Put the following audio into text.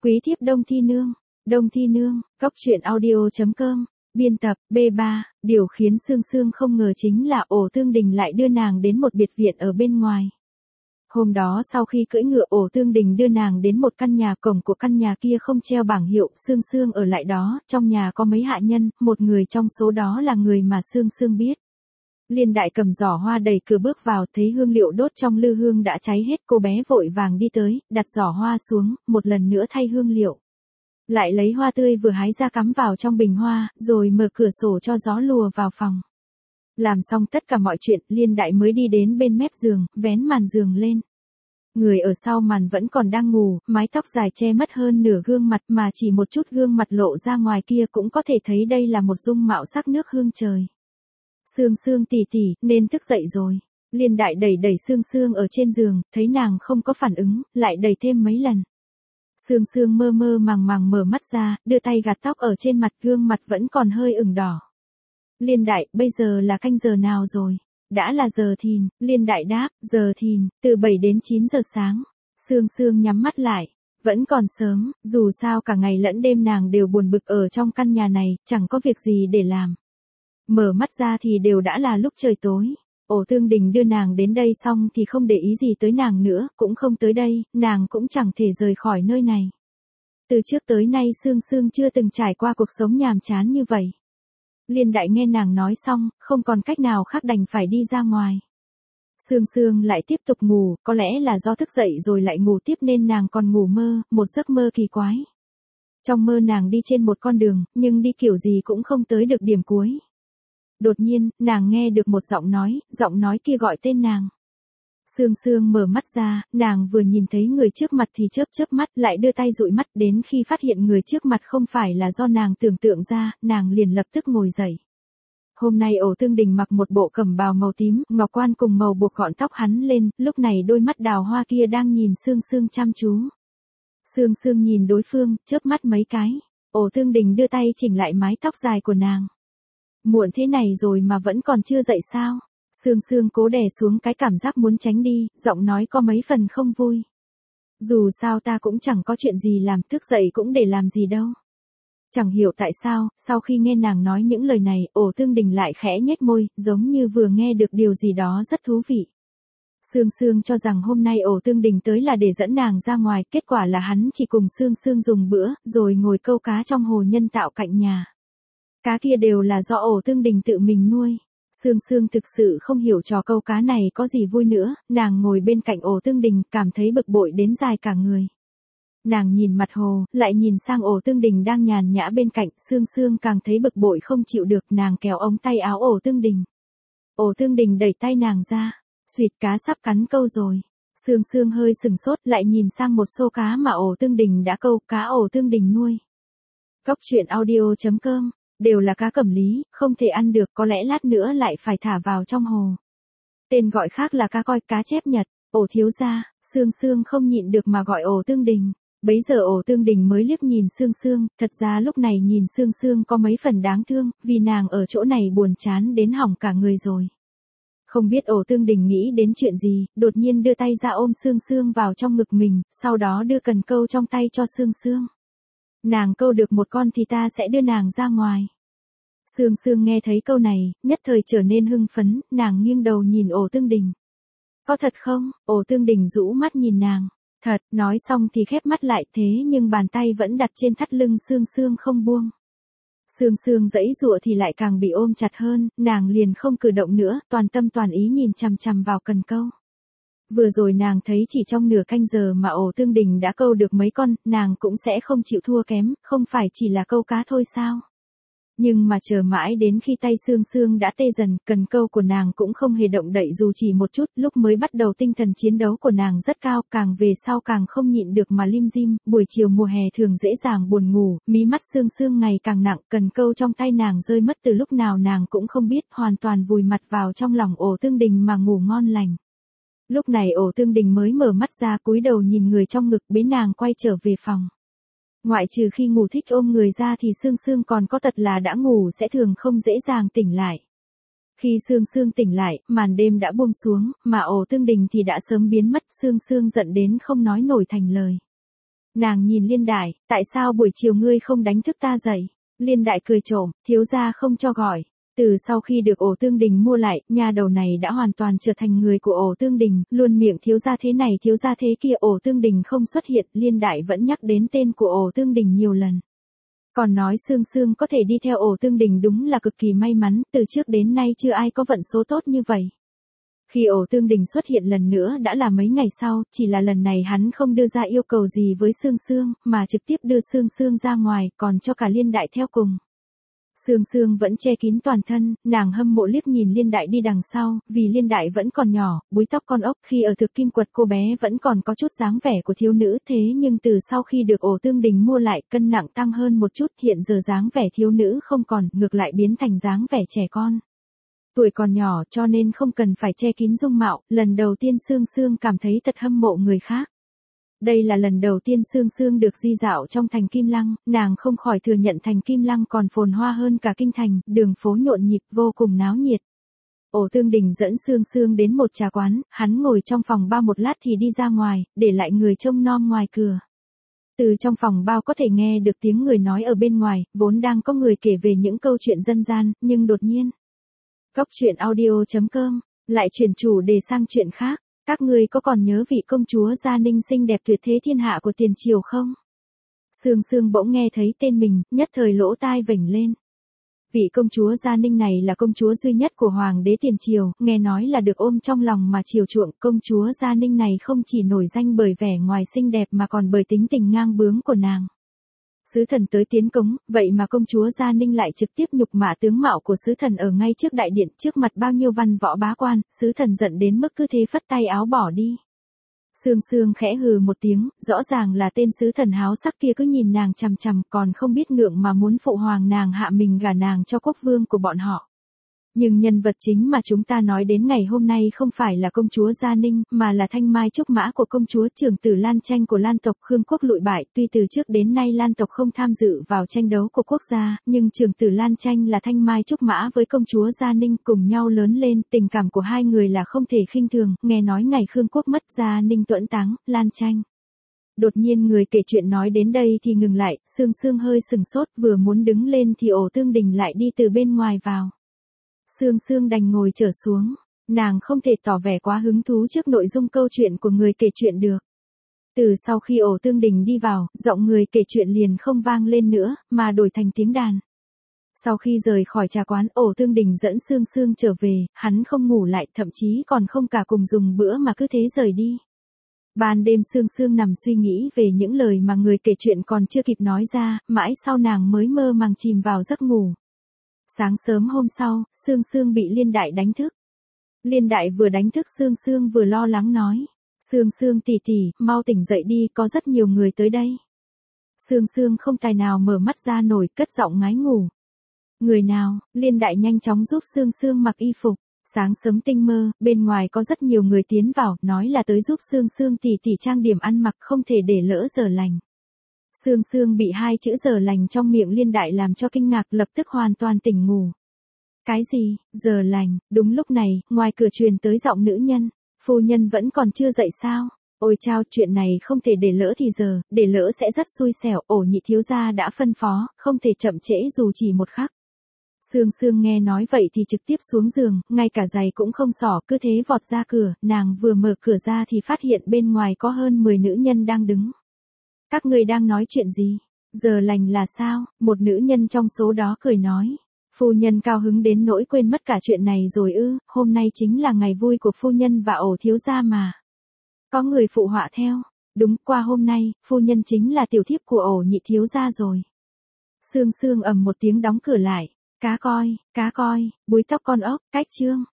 Quý thiếp Đông Thi Nương, Cóc truyện audio.com, biên tập, B3, điều khiến Sương Sương không ngờ chính là Ổ Tương Đình lại đưa nàng đến một biệt viện ở bên ngoài. Hôm đó sau khi cưỡi ngựa Ổ Tương Đình đưa nàng đến một căn nhà, cổng của căn nhà kia không treo bảng hiệu, Sương Sương ở lại đó, trong nhà có mấy hạ nhân, một người trong số đó là người mà Sương Sương biết. Liên Đại cầm giỏ hoa đẩy cửa bước vào, thấy hương liệu đốt trong lư hương đã cháy hết, cô bé vội vàng đi tới, đặt giỏ hoa xuống, một lần nữa thay hương liệu. Lại lấy hoa tươi vừa hái ra cắm vào trong bình hoa, rồi mở cửa sổ cho gió lùa vào phòng. Làm xong tất cả mọi chuyện, Liên Đại mới đi đến bên mép giường, vén màn giường lên. Người ở sau màn vẫn còn đang ngủ, mái tóc dài che mất hơn nửa gương mặt, mà chỉ một chút gương mặt lộ ra ngoài kia cũng có thể thấy đây là một dung mạo sắc nước hương trời. Sương Sương tỷ tỷ, nên thức dậy rồi. Liên Đại đẩy đẩy Sương Sương ở trên giường, thấy nàng không có phản ứng, lại đẩy thêm mấy lần. Sương Sương mơ mơ màng màng mở mắt ra, đưa tay gạt tóc ở trên mặt, gương mặt vẫn còn hơi ửng đỏ. Liên Đại, bây giờ là canh giờ nào rồi? Đã là giờ thìn. Liên Đại đáp, giờ thìn, từ 7 đến 9 giờ sáng. Sương Sương nhắm mắt lại. Vẫn còn sớm, dù sao cả ngày lẫn đêm nàng đều buồn bực ở trong căn nhà này, chẳng có việc gì để làm. Mở mắt ra thì đều đã là lúc trời tối. Ổ Tương Đình đưa nàng đến đây xong thì không để ý gì tới nàng nữa, cũng không tới đây, nàng cũng chẳng thể rời khỏi nơi này. Từ trước tới nay Sương Sương chưa từng trải qua cuộc sống nhàm chán như vậy. Liên Đại nghe nàng nói xong, không còn cách nào khác đành phải đi ra ngoài. Sương Sương lại tiếp tục ngủ, có lẽ là do thức dậy rồi lại ngủ tiếp nên nàng còn ngủ mơ, một giấc mơ kỳ quái. Trong mơ nàng đi trên một con đường, nhưng đi kiểu gì cũng không tới được điểm cuối. Đột nhiên, nàng nghe được một giọng nói kia gọi tên nàng. Sương Sương mở mắt ra, nàng vừa nhìn thấy người trước mặt thì chớp mắt, lại đưa tay dụi mắt, đến khi phát hiện người trước mặt không phải là do nàng tưởng tượng ra, nàng liền lập tức ngồi dậy. Hôm nay Ổ Tương Đình mặc một bộ cẩm bào màu tím, ngọc quan cùng màu buộc gọn tóc hắn lên, lúc này đôi mắt đào hoa kia đang nhìn Sương Sương chăm chú. Sương Sương nhìn đối phương, chớp mắt mấy cái. Ổ Tương Đình đưa tay chỉnh lại mái tóc dài của nàng. Muộn thế này rồi mà vẫn còn chưa dậy sao? Sương Sương cố đè xuống cái cảm giác muốn tránh đi, giọng nói có mấy phần không vui. Dù sao ta cũng chẳng có chuyện gì làm, thức dậy cũng để làm gì đâu. Chẳng hiểu tại sao, sau khi nghe nàng nói những lời này, Ổ Tương Đình lại khẽ nhếch môi, giống như vừa nghe được điều gì đó rất thú vị. Sương Sương cho rằng hôm nay Ổ Tương Đình tới là để dẫn nàng ra ngoài, kết quả là hắn chỉ cùng Sương Sương dùng bữa, rồi ngồi câu cá trong hồ nhân tạo cạnh nhà. Cá kia đều là do Ổ Tương Đình tự mình nuôi. Sương Sương thực sự không hiểu trò câu cá này có gì vui nữa, nàng ngồi bên cạnh Ổ Tương Đình, cảm thấy bực bội đến dài cả người. Nàng nhìn mặt hồ, lại nhìn sang Ổ Tương Đình đang nhàn nhã bên cạnh, Sương Sương càng thấy bực bội không chịu được, nàng kéo ống tay áo Ổ Tương Đình. Ổ Tương Đình đẩy tay nàng ra, suýt, cá sắp cắn câu rồi. Sương Sương hơi sừng sốt, lại nhìn sang một xô cá mà Ổ Tương Đình đã câu, cá Ổ Tương Đình nuôi. Cóc truyện audio.com, đều là cá cẩm lý, không thể ăn được, có lẽ lát nữa lại phải thả vào trong hồ. Tên gọi khác là cá koi, cá chép Nhật. Ổ thiếu gia, Sương Sương không nhịn được mà gọi Ổ Tương Đình. Bấy giờ Ổ Tương Đình mới liếc nhìn Sương Sương, thật ra lúc này nhìn Sương Sương có mấy phần đáng thương, vì nàng ở chỗ này buồn chán đến hỏng cả người rồi. Không biết Ổ Tương Đình nghĩ đến chuyện gì, đột nhiên đưa tay ra ôm Sương Sương vào trong ngực mình, sau đó đưa cần câu trong tay cho Sương Sương. Nàng câu được một con thì ta sẽ đưa nàng ra ngoài. Sương Sương nghe thấy câu này, nhất thời trở nên hưng phấn, nàng nghiêng đầu nhìn Ổ Tương Đình. Có thật không? Ổ Tương Đình rũ mắt nhìn nàng. Thật, nói xong thì khép mắt lại, thế nhưng bàn tay vẫn đặt trên thắt lưng Sương Sương không buông. Sương Sương giãy giụa thì lại càng bị ôm chặt hơn, nàng liền không cử động nữa, toàn tâm toàn ý nhìn chằm chằm vào cần câu. Vừa rồi nàng thấy chỉ trong nửa canh giờ mà Ổ Tương Đình đã câu được mấy con, nàng cũng sẽ không chịu thua kém, không phải chỉ là câu cá thôi sao? Nhưng mà chờ mãi đến khi tay Sương Sương đã tê dần, cần câu của nàng cũng không hề động đậy dù chỉ một chút, lúc mới bắt đầu tinh thần chiến đấu của nàng rất cao, càng về sau càng không nhịn được mà lim dim, buổi chiều mùa hè thường dễ dàng buồn ngủ, mí mắt Sương Sương ngày càng nặng, cần câu trong tay nàng rơi mất từ lúc nào nàng cũng không biết, hoàn toàn vùi mặt vào trong lòng Ổ Tương Đình mà ngủ ngon lành. Lúc này Ổ Tương Đình mới mở mắt ra, cúi đầu nhìn người trong ngực, bế nàng quay trở về phòng. Ngoại trừ khi ngủ thích ôm người ra thì Sương Sương còn có tật là đã ngủ sẽ thường không dễ dàng tỉnh lại. Khi Sương Sương tỉnh lại, màn đêm đã buông xuống, mà Ổ Tương Đình thì đã sớm biến mất, Sương Sương giận đến không nói nổi thành lời. Nàng nhìn Liên Đại, tại sao buổi chiều ngươi không đánh thức ta dậy? Liên Đại cười trộm, thiếu gia không cho gọi. Từ sau khi được Ổ Tương Đình mua lại, nhà đầu này đã hoàn toàn trở thành người của Ổ Tương Đình, luôn miệng thiếu gia thế này thiếu gia thế kia. Ổ Tương Đình không xuất hiện, Liên Đại vẫn nhắc đến tên của Ổ Tương Đình nhiều lần. Còn nói Sương Sương có thể đi theo Ổ Tương Đình đúng là cực kỳ may mắn, từ trước đến nay chưa ai có vận số tốt như vậy. Khi Ổ Tương Đình xuất hiện lần nữa đã là mấy ngày sau, chỉ là lần này hắn không đưa ra yêu cầu gì với Sương Sương, mà trực tiếp đưa Sương Sương ra ngoài, còn cho cả Liên Đại theo cùng. Sương Sương vẫn che kín toàn thân, nàng hâm mộ liếc nhìn Liên Đại đi đằng sau, vì Liên Đại vẫn còn nhỏ, búi tóc con ốc, khi ở Thực Kim Quật cô bé vẫn còn có chút dáng vẻ của thiếu nữ, thế nhưng từ sau khi được Ổ Tương Đình mua lại, cân nặng tăng hơn một chút, hiện giờ dáng vẻ thiếu nữ không còn, ngược lại biến thành dáng vẻ trẻ con. Tuổi còn nhỏ cho nên không cần phải che kín dung mạo, lần đầu tiên Sương Sương cảm thấy thật hâm mộ người khác. Đây là lần đầu tiên Sương Sương được di dạo trong thành Kim Lăng, nàng không khỏi thừa nhận thành Kim Lăng còn phồn hoa hơn cả kinh thành, đường phố nhộn nhịp vô cùng náo nhiệt. Ổ Tương Đình dẫn Sương Sương đến một trà quán, hắn ngồi trong phòng bao một lát thì đi ra ngoài, để lại người trông nom ngoài cửa. Từ trong phòng bao có thể nghe được tiếng người nói ở bên ngoài, vốn đang có người kể về những câu chuyện dân gian, nhưng đột nhiên. Coctruyện.audio.com lại chuyển chủ đề sang chuyện khác. Các ngươi có còn nhớ vị công chúa Gia Ninh xinh đẹp tuyệt thế thiên hạ của tiền triều không? Sương Sương bỗng nghe thấy tên mình, nhất thời lỗ tai vểnh lên. Vị công chúa Gia Ninh này là công chúa duy nhất của hoàng đế tiền triều, nghe nói là được ôm trong lòng mà chiều chuộng. Công chúa Gia Ninh này không chỉ nổi danh bởi vẻ ngoài xinh đẹp mà còn bởi tính tình ngang bướng của nàng. Sứ thần tới tiến cống, vậy mà công chúa Gia Ninh lại trực tiếp nhục mạ tướng mạo của sứ thần ở ngay trước đại điện, trước mặt bao nhiêu văn võ bá quan, sứ thần giận đến mức cứ thế phất tay áo bỏ đi. Sương Sương khẽ hừ một tiếng, rõ ràng là tên sứ thần háo sắc kia cứ nhìn nàng chằm chằm, còn không biết ngượng mà muốn phụ hoàng nàng hạ mình gả nàng cho quốc vương của bọn họ. Nhưng nhân vật chính mà chúng ta nói đến ngày hôm nay không phải là công chúa Gia Ninh, mà là thanh mai trúc mã của công chúa trưởng tử Lan Tranh của Lan tộc. Khương quốc lụi bại, tuy từ trước đến nay Lan tộc không tham dự vào tranh đấu của quốc gia, nhưng trưởng tử Lan Tranh là thanh mai trúc mã với công chúa Gia Ninh, cùng nhau lớn lên, tình cảm của hai người là không thể khinh thường. Nghe nói ngày Khương quốc mất, Gia Ninh tuẫn táng, Lan Tranh. Đột nhiên người kể chuyện nói đến đây thì ngừng lại, Sương Sương hơi sừng sốt, vừa muốn đứng lên thì Ổ Tương Đình lại đi từ bên ngoài vào. Sương Sương đành ngồi trở xuống, nàng không thể tỏ vẻ quá hứng thú trước nội dung câu chuyện của người kể chuyện được. Từ sau khi Ổ Tương Đình đi vào, giọng người kể chuyện liền không vang lên nữa, mà đổi thành tiếng đàn. Sau khi rời khỏi trà quán, Ổ Tương Đình dẫn Sương Sương trở về, hắn không ngủ lại, thậm chí còn không cả cùng dùng bữa mà cứ thế rời đi. Ban đêm Sương Sương nằm suy nghĩ về những lời mà người kể chuyện còn chưa kịp nói ra, mãi sau nàng mới mơ màng chìm vào giấc ngủ. Sáng sớm hôm sau, Sương Sương bị Liên Đại đánh thức. Liên Đại vừa đánh thức Sương Sương vừa lo lắng nói. Sương Sương tỷ tỷ, mau tỉnh dậy đi, có rất nhiều người tới đây. Sương Sương không tài nào mở mắt ra nổi, cất giọng ngái ngủ. Người nào? Liên Đại nhanh chóng giúp Sương Sương mặc y phục. Sáng sớm tinh mơ, bên ngoài có rất nhiều người tiến vào, nói là tới giúp Sương Sương tỷ tỷ trang điểm ăn mặc, không thể để lỡ giờ lành. Sương Sương bị hai chữ giờ lành trong miệng Liên Đại làm cho kinh ngạc, lập tức hoàn toàn tỉnh ngủ. Cái gì, giờ lành? Đúng lúc này, ngoài cửa truyền tới giọng nữ nhân. Phu nhân vẫn còn chưa dậy sao? Ôi chao, chuyện này không thể để lỡ thì giờ, để lỡ sẽ rất xui xẻo. Ổ Nhị thiếu gia đã phân phó, không thể chậm trễ dù chỉ một khắc. Sương Sương nghe nói vậy thì trực tiếp xuống giường, ngay cả giày cũng không xỏ, cứ thế vọt ra cửa. Nàng vừa mở cửa ra thì phát hiện bên ngoài có hơn 10 nữ nhân đang đứng. Các ngươi đang nói chuyện gì? Giờ lành là sao? Một nữ nhân trong số đó cười nói. Phu nhân cao hứng đến nỗi quên mất cả chuyện này rồi ư? Hôm nay chính là ngày vui của phu nhân và Ổ thiếu gia mà. Có người phụ họa theo. Đúng, qua hôm nay, phu nhân chính là tiểu thiếp của Ổ Nhị thiếu gia rồi. Sương Sương ầm một tiếng đóng cửa lại. Cá coi, búi tóc con ốc, cách chương.